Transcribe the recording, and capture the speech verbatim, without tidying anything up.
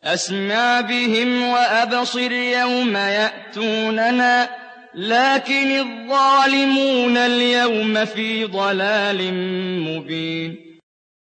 أسمع بهم وأبصر يوم يأتوننا لكن الظالمون اليوم في ضلال مبين